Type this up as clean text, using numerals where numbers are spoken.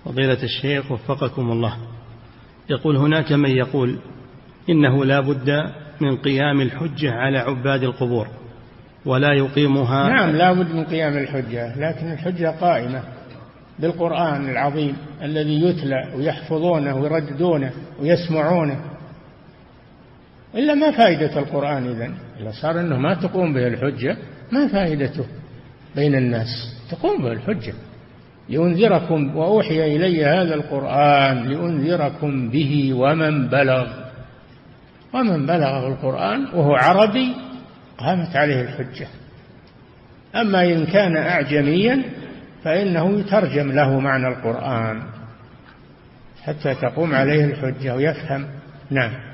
فضيلة الشيخ وفقكم الله، يقول هناك من يقول إنه لا بد من قيام الحجة على عباد القبور ولا يقيمها. نعم لا بد من قيام الحجة، لكن الحجة قائمة بالقرآن العظيم الذي يتلى ويحفظونه ويرددونه ويسمعونه، إلا ما فائدة القرآن إذن؟ إذا صار أنه ما تقوم به الحجة ما فائدته بين الناس؟ تقوم به الحجة. لأنذركم وأوحي إلي هذا القرآن لأنذركم به ومن بلغ القرآن وهو عربي قامت عليه الحجة. أما إن كان أعجميا فإنه يترجم له معنى القرآن حتى تقوم عليه الحجة ويفهم. نعم.